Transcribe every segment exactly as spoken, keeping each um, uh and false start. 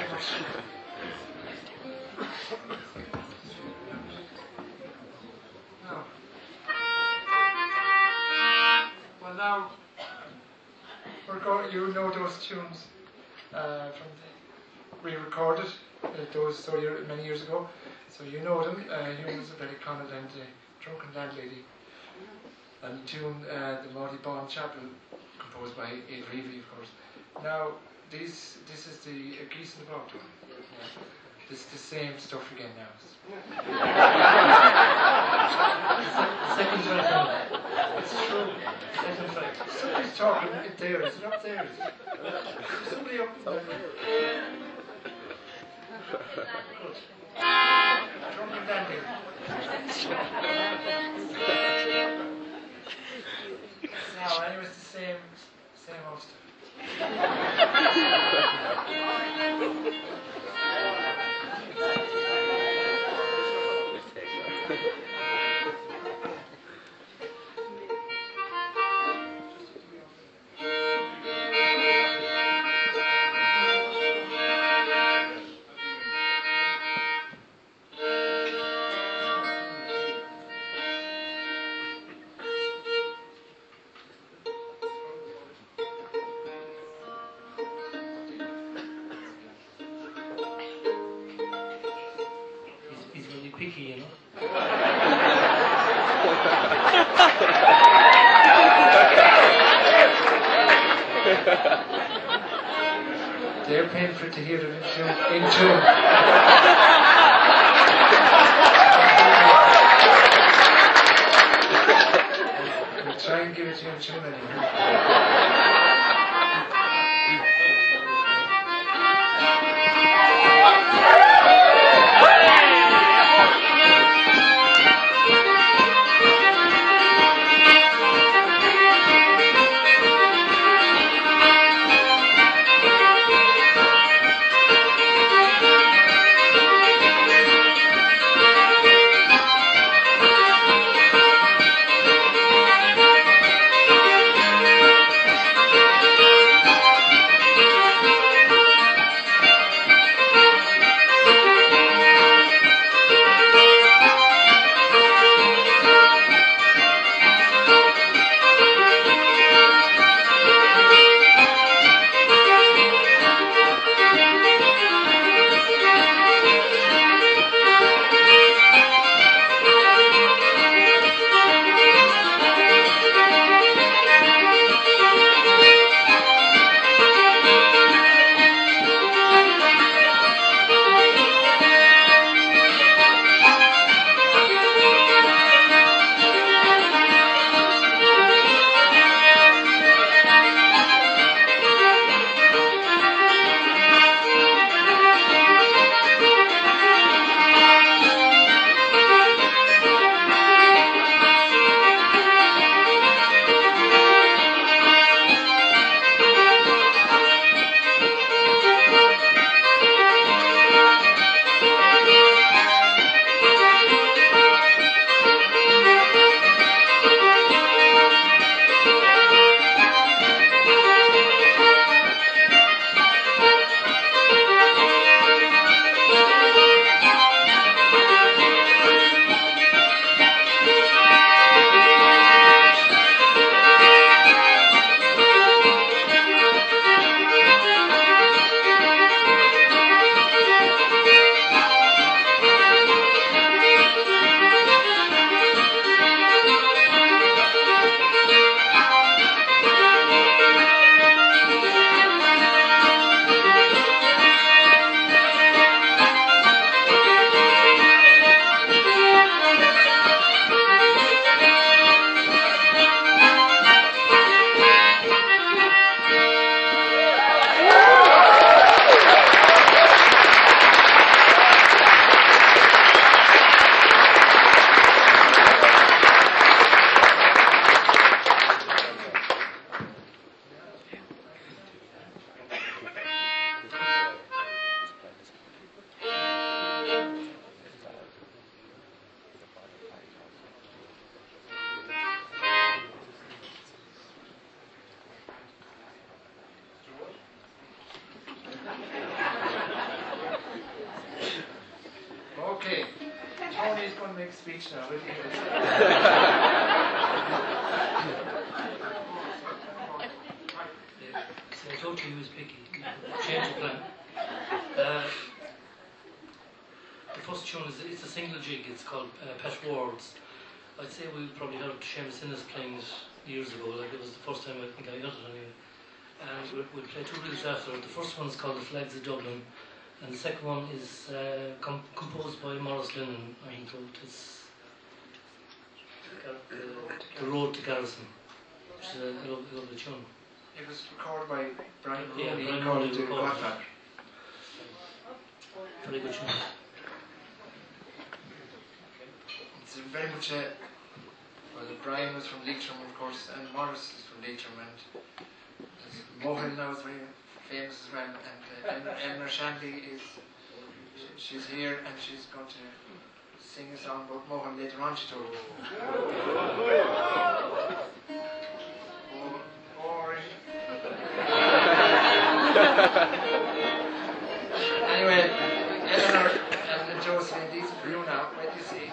very much. Now, well now, we're going, you know those tunes uh, from the, we recorded uh, those so year, many years ago, so you know them. Uh, Hugh was a very Conald and uh, Drunken Landlady, and the tune uh, the Maudie Bond Chapel, composed by Ed Reevy, of course. Now, these, this is the uh, Geese in the Bog tune. Yeah. This is the same stuff again now. the second track. It's true. Second track. Somebody's talking it there. Is it up there? Is it? Somebody up there. Good. Drunken Dandy. Now, anyway, it's the same, same old stuff. Picky, you know. They're paying for it to hear it in tune. In tune. We'll try and give it to you in tune anyway. Okay. Tony's going to make a speech now. Will you? Yeah. So I told you he was picky. Change of plan. Uh, the first tune is it's a single jig. It's called uh, Pet Worlds. I'd say we probably heard Seamus Innes playing it years ago. Like it was the first time I think I got it anyway. And we'll, we'll play two reels after it. The first one is called The Flags of Dublin, and the second one is uh, com composed by Maurice Lennon. I think it's uh, The Road to Garrison, which is a lovely, lovely tune. It was recorded by Brian Yeah, Rooney, Brian recorded Rooney to recorded. Godfather. Very good tune. It's very much a. Well, Brian was from Leitrim, of course, and Morris is from Leitrim, and Mohan now is very famous as well, and uh, Emma, Emma Shanley is. She's here, and she's going to sing a song about Mohan later on, she told me. Oh, boring. Anyway, Eleanor and Josephine, these are for you now. Wait till you see.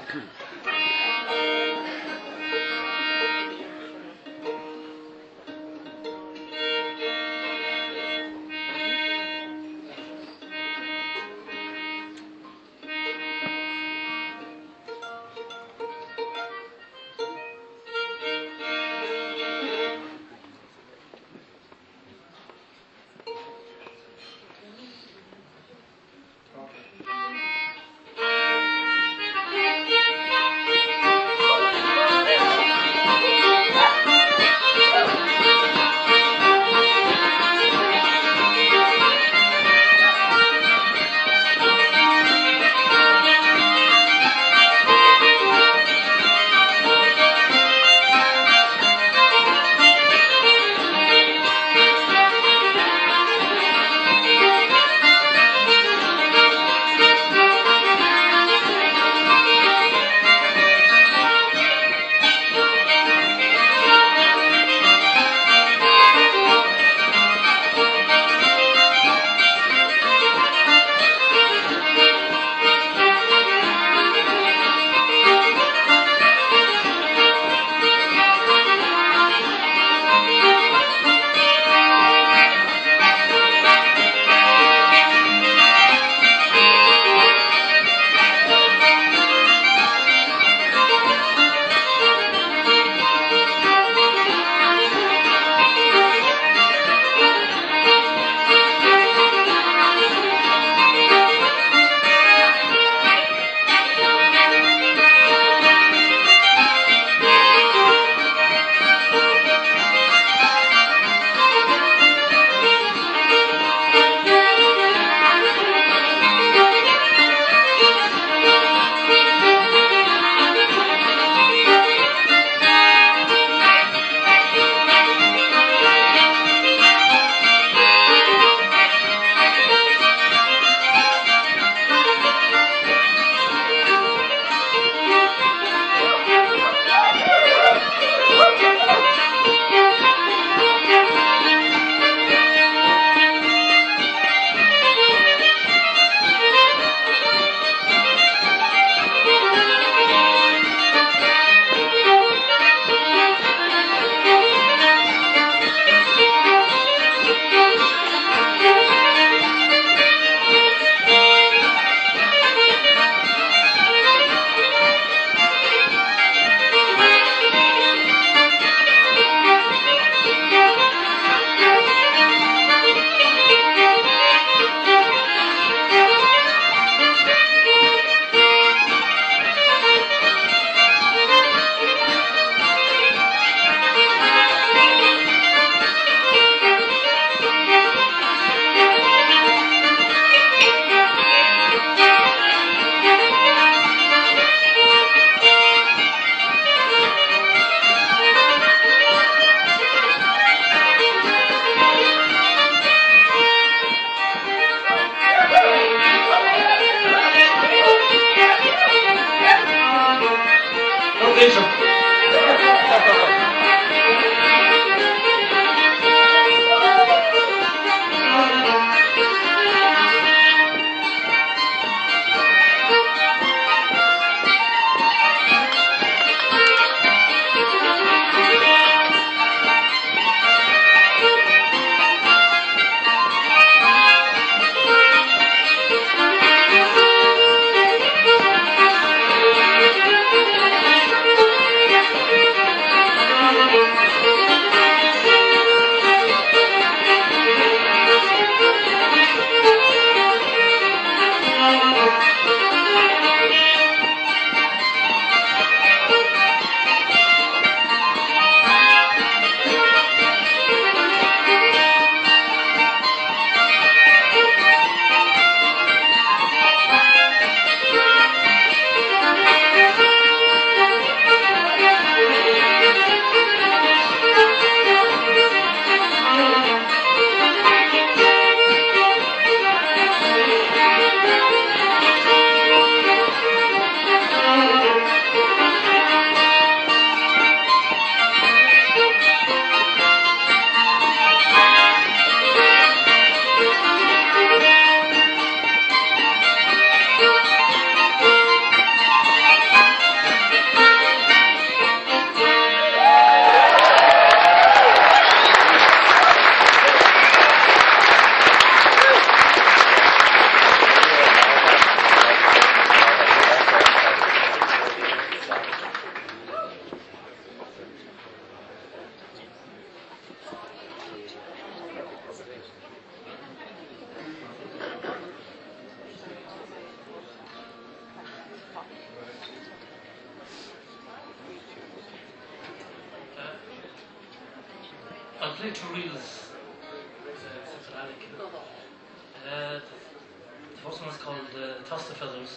I'll play two reels. Uh, syphonic. Uh, the, the first one is called uh, Toss the Feathers,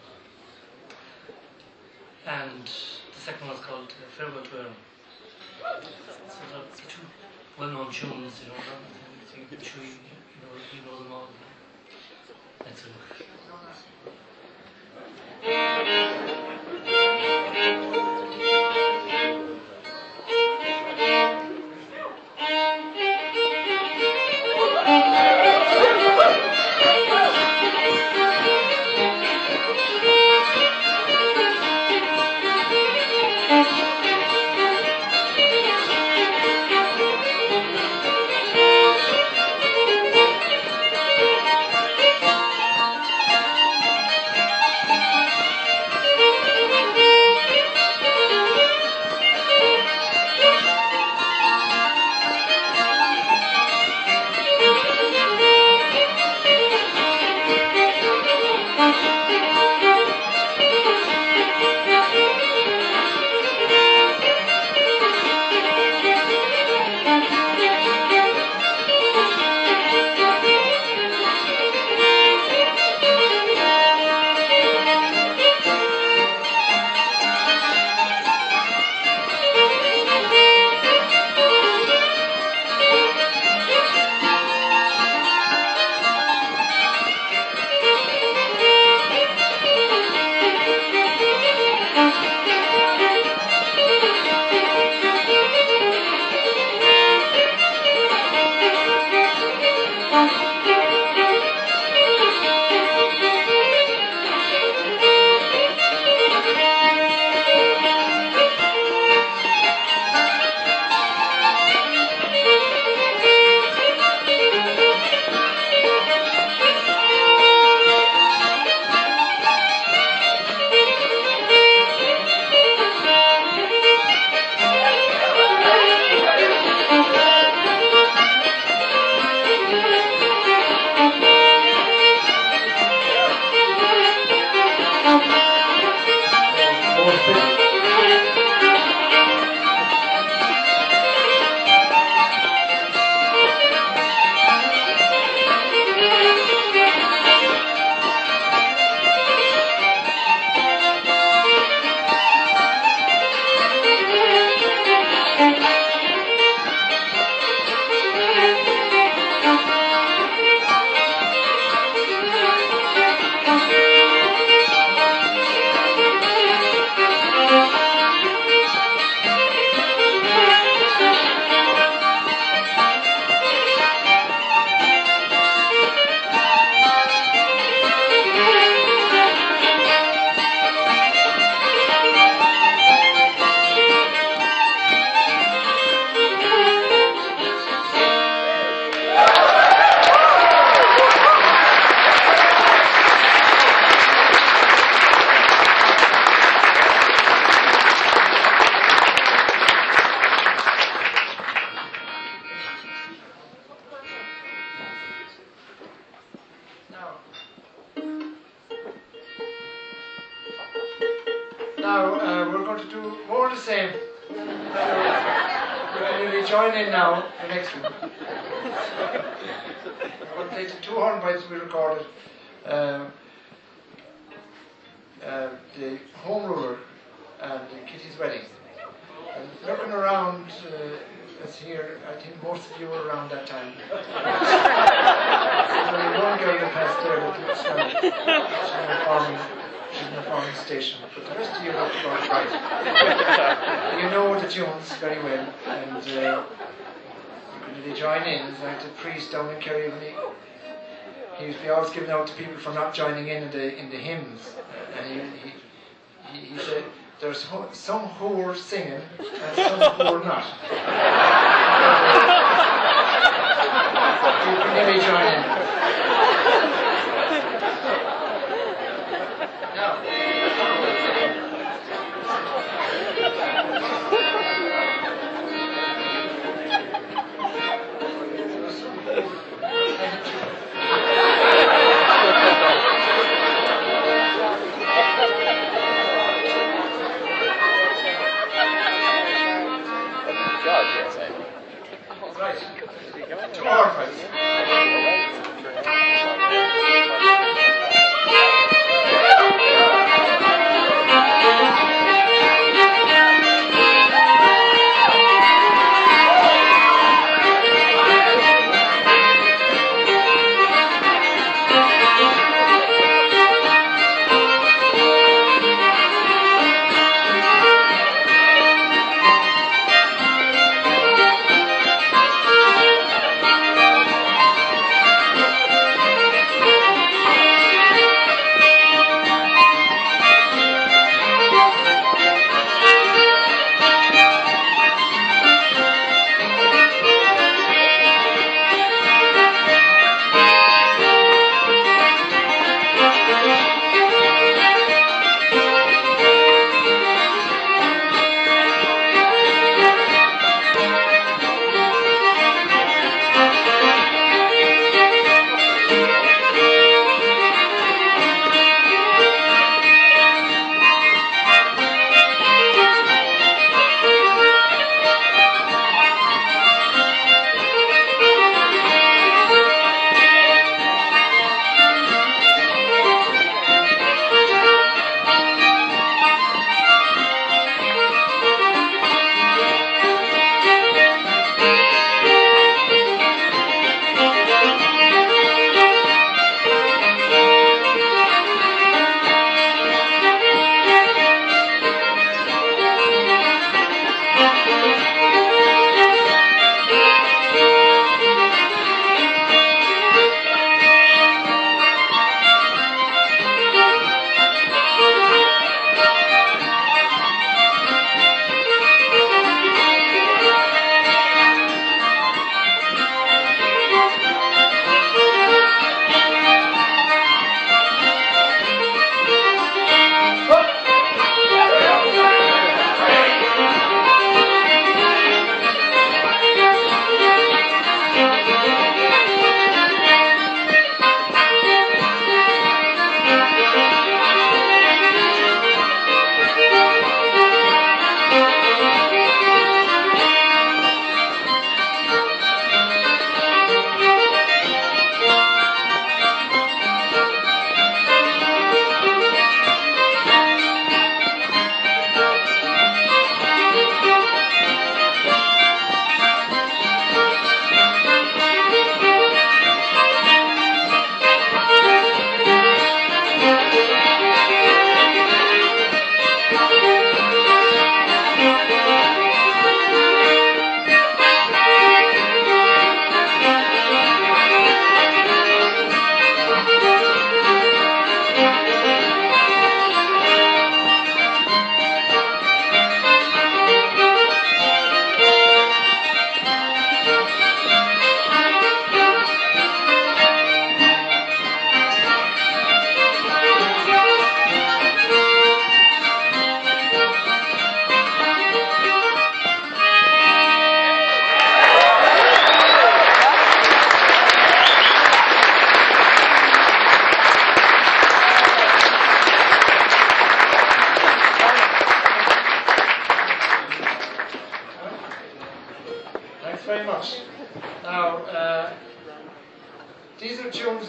and the second one is called uh, Farewell to Erin. So that's two well-known tunes, you know. I'm sure you, you know you know them all. Thanks very much. Now, uh, we're going to do more of the same. Will you join in now, the next one? We're going to play the two hornpipes we recorded. Um, uh, the Home Ruler and Kitty's Wedding. And looking around, uh, as here, I think most of you were around that time. There's only one girl that passed there that looks like she's in a farming, she's in a farming station, but the rest of you look about right. You know the tunes very well, and uh, you can really join in. It's like the priest down in Kerry, when he, he used to be always giving out to people for not joining in in the, in the hymns, and he, he, he, he said, there's ho- some who are singing and some who are not. You can maybe join in. Now.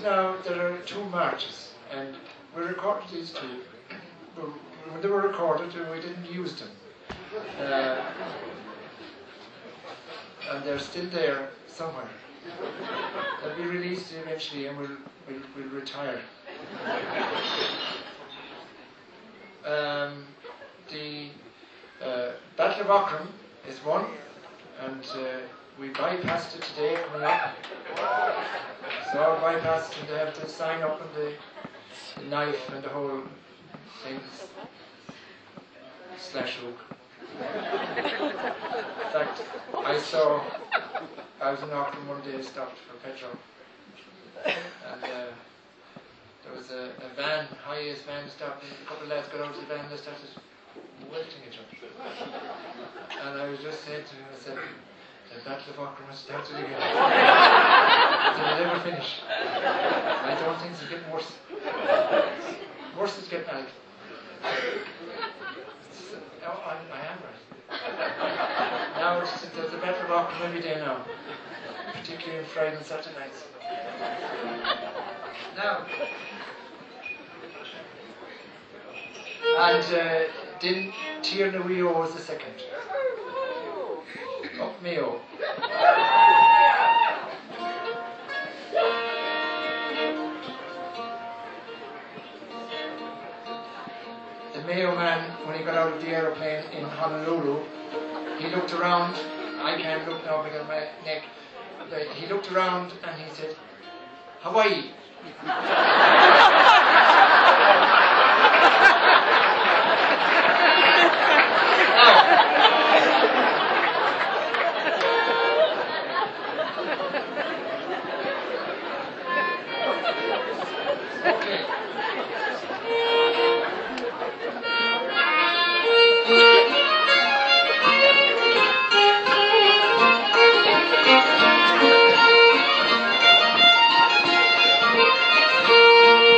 now there are two marches, and we recorded these two. When they were recorded, we didn't use them. Uh, and they're still there somewhere. They'll be released eventually, and we'll, we'll, we'll retire. Um, the uh, Battle of Aughrim is one, and uh, we bypassed it today coming up. So I bypassed, and they have the sign up and the, the knife and the whole thing. Slash hook. In fact, I saw, I was in Auckland one day, stopped for petrol, and uh, there was a, a van, highest van stopped, and a couple of lads got out of the van and they started welting each other. And I was just saying to him, I said, the Battle of Auckland has started again. It'll never finish. I don't think it's getting worse. Worse is getting out. Oh, I, I am right. Now it's, there's a Battle of Auckland every day now, particularly on Friday and Saturday nights. Now, and uh, then Tierna Rio was the second. Up Mayo. The Mayo man, when he got out of the aeroplane in Honolulu, he looked around. I can't look now because of my neck. But he looked around and he said, Hawaii. Thank you.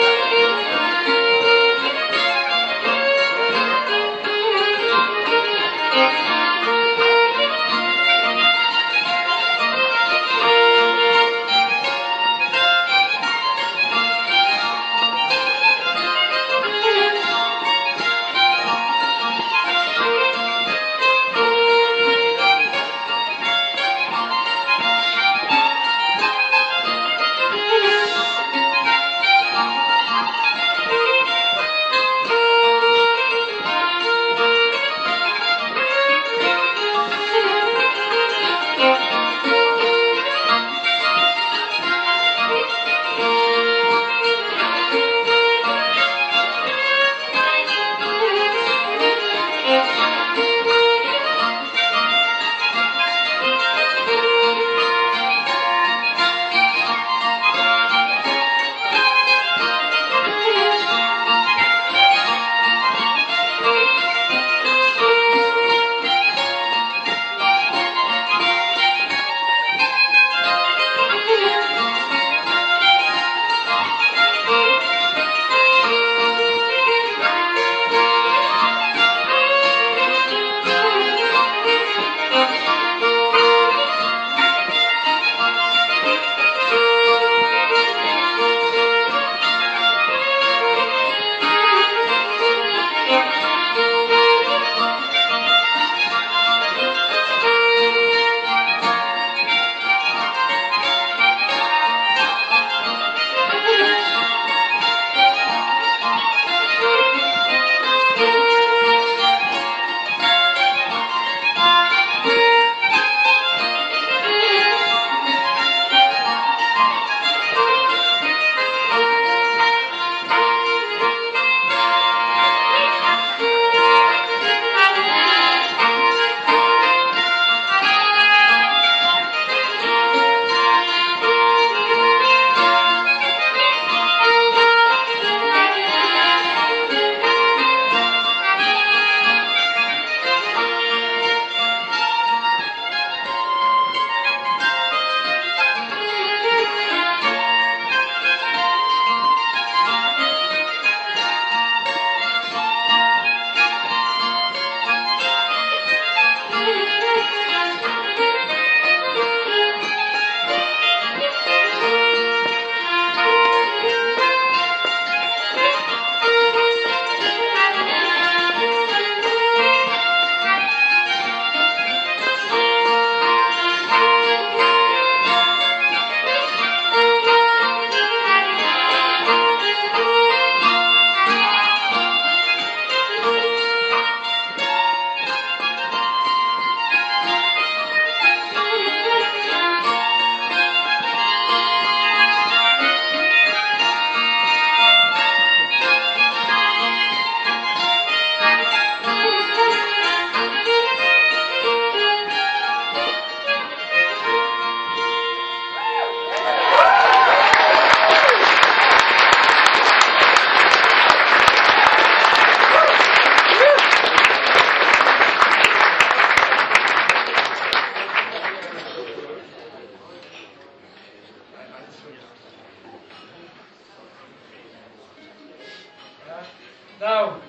Now,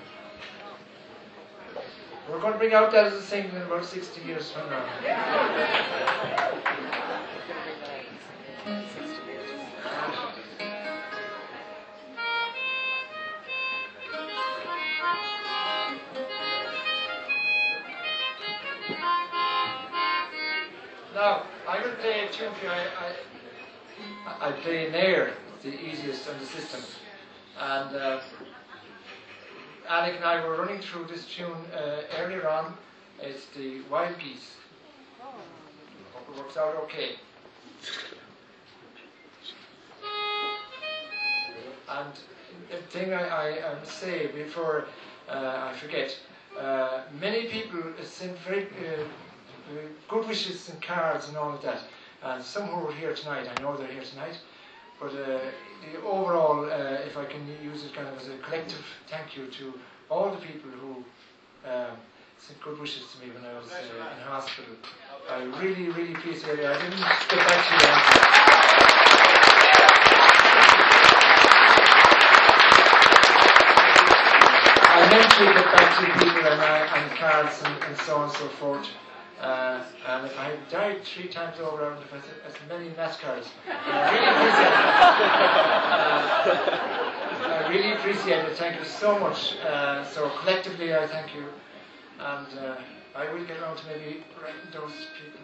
we're going to bring out that as a single in about sixty years from now. Now, I'm going to play a tune for you. I, I, I play Nair, the easiest on the system. And uh, Alec and I were running through this tune uh, earlier on. It's the Wild Geese. Hope it works out okay. And the thing I, I, I must say before uh, I forget, uh, many people sent very uh, good wishes and cards and all of that. And some who are here tonight, I know they're here tonight. But uh, the overall, uh, if I can use it kind of as a collective thank you to all the people who um, sent good wishes to me when I was uh, in hospital. I really, really appreciate it. I didn't get back to you. I meant to get back to people and, I, and cards and, and so on and so forth. Uh, and if I had died three times over, I would have had as many NASCARs. I really appreciate it. Uh, I really appreciate it. Thank you so much. Uh, so collectively, I thank you. And uh, I will get around to maybe writing those people.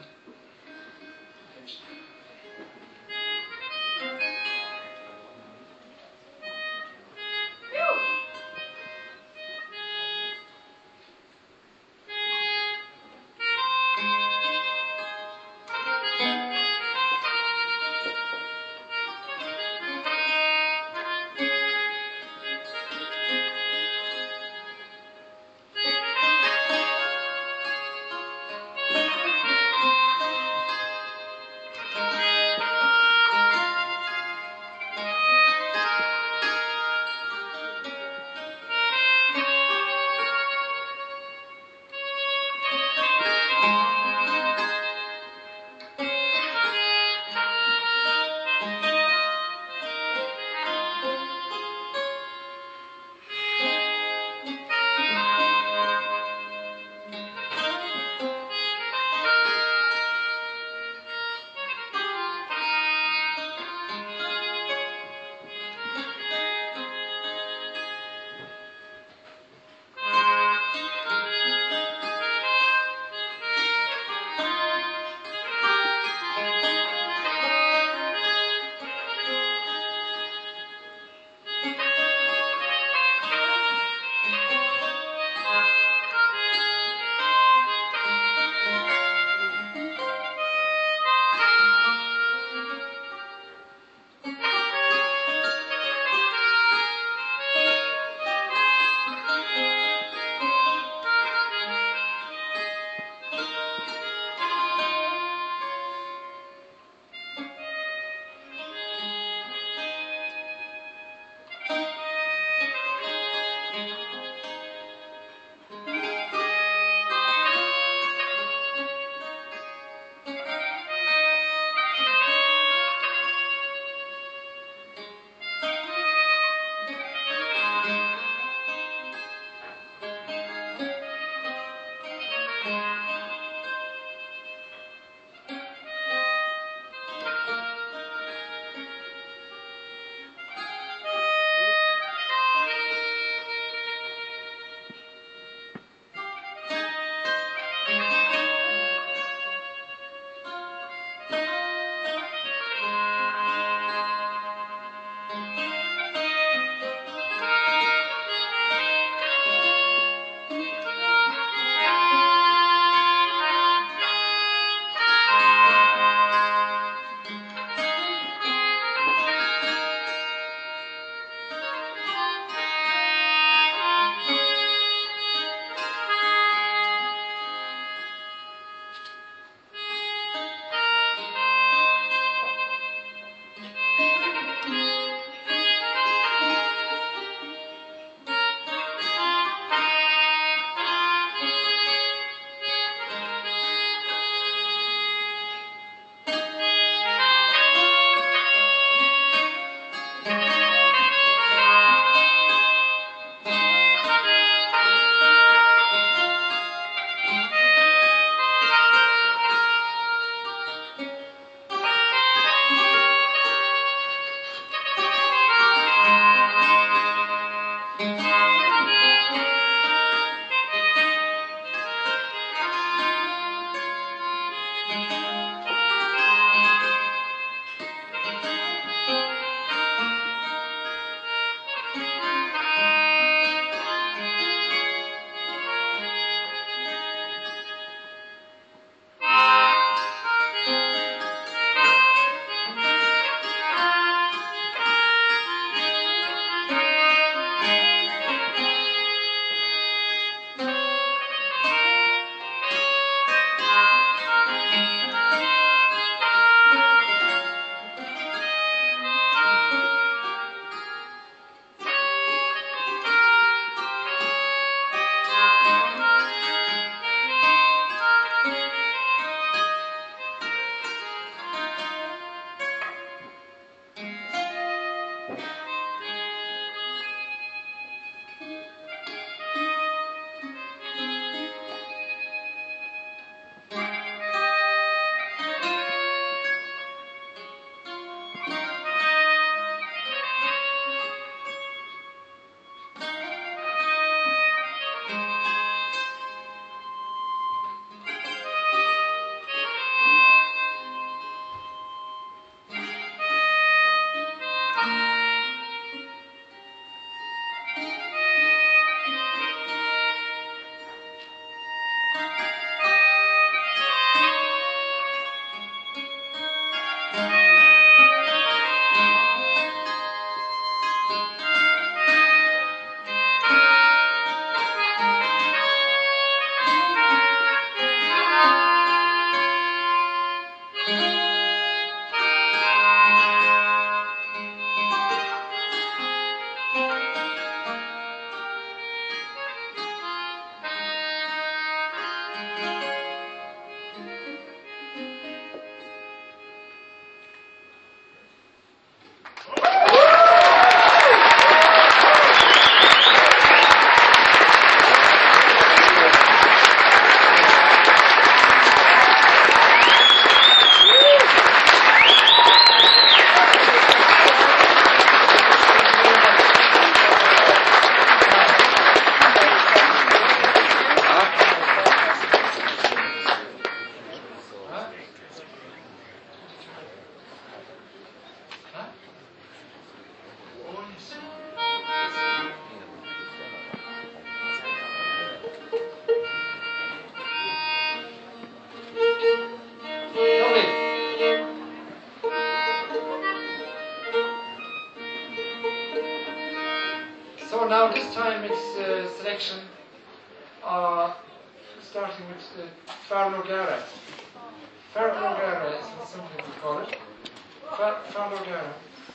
now this time it's uh, selection, uh, starting with uh, Farlogara. Farlogara is what some people call it. Far- Farlogara.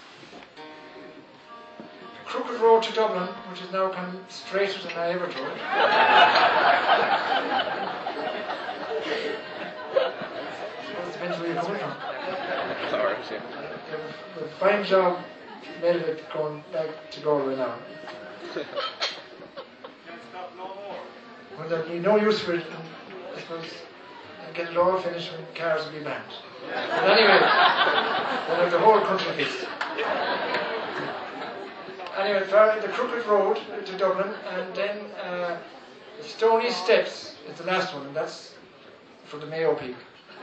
Crooked road to Dublin, which is now come straighter than I ever drove. That depends where you're coming from. Alright, yeah. The fine job made of it going back to Galway now. Well, there'll be no use for it, and I suppose I'll get it all finished when cars will be banned. But anyway, we'll have the whole country fixed. Anyway, the Crooked Road to Dublin, and then uh, the Stony Steps is the last one, and that's for the Mayo people.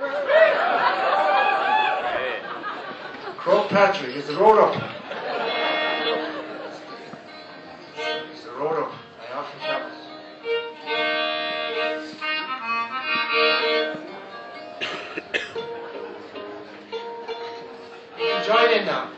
Croke Patrick is the road up. It's the road up. I often travel. Join in now.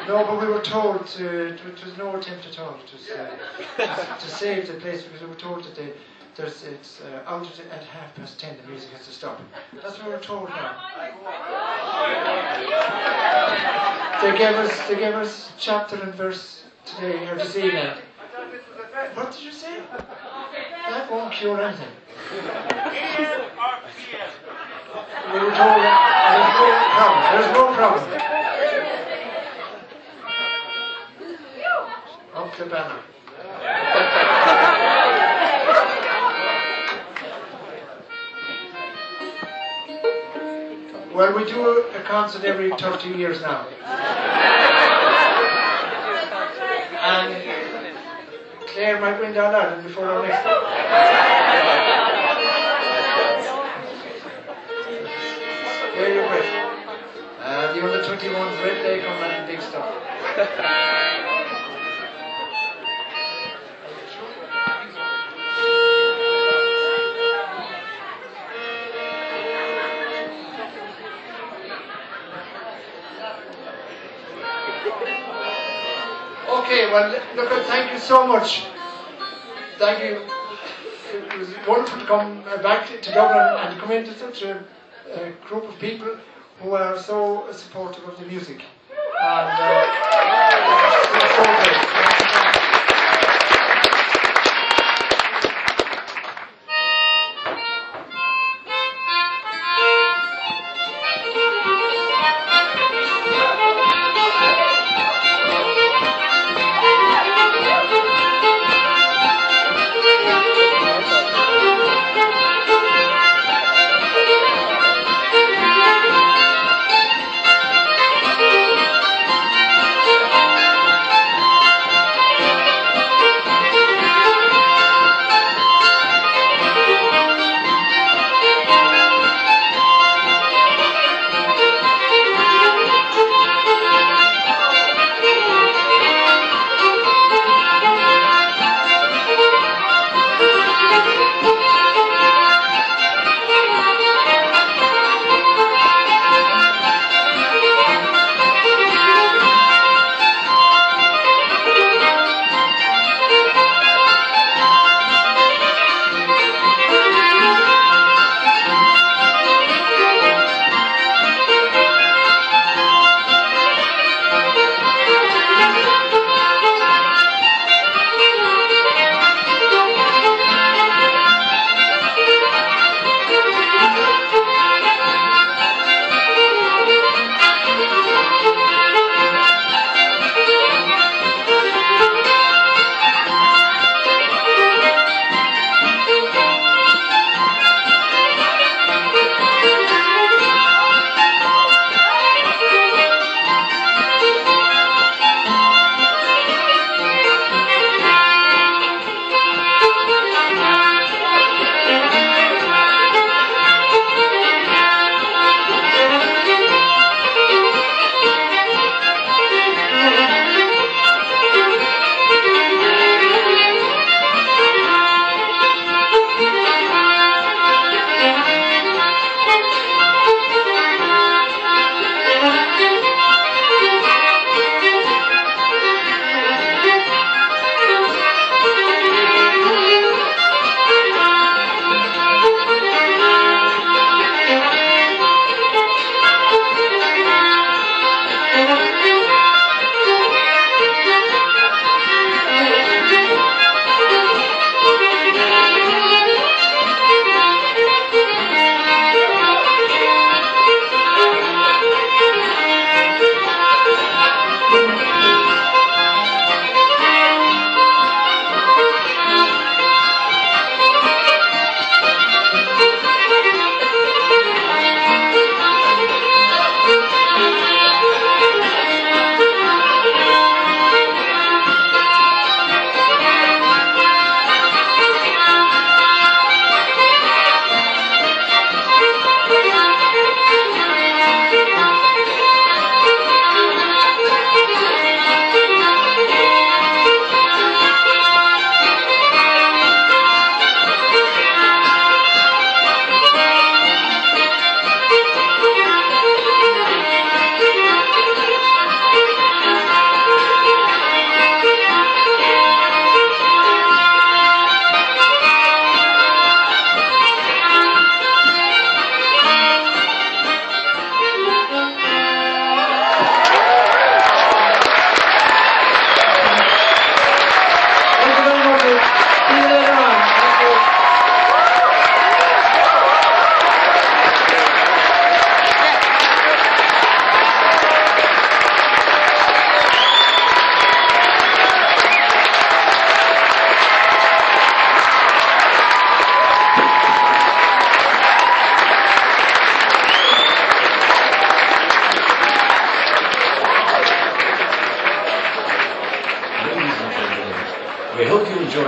No, but we were told to, it was no attempt at all. It was uh, to, to save the place because we were told that they, there's, it's uh, out at, at half past ten, the music has to stop. That's what we were told now. They gave us, they gave us chapter and verse today, or this evening. What did you say? That won't cure anything. We were told that there's no problem. There's no problem. Up the banner. Well, we do a concert every thirty years now. And Claire might win down Ireland before our next one. Where are you with? Uh, the under twenty-ones, Red Lake, on that big stuff. Okay, well, look, thank you so much. Thank you. It was wonderful to come back to Dublin and to come into such a, a group of people who are so supportive of the music. And uh, it's so great.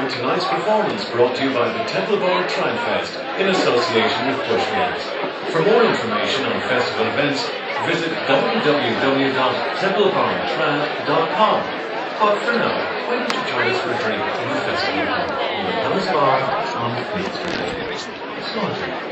tonight's performance brought to you by the Templebar Tramfest in association with Pushgates. For more information on festival events, visit w w w dot templebar tram dot com. But for now, why don't you join us for a drink in the festival hall in the Palace Bar on Queen Street. Small drink.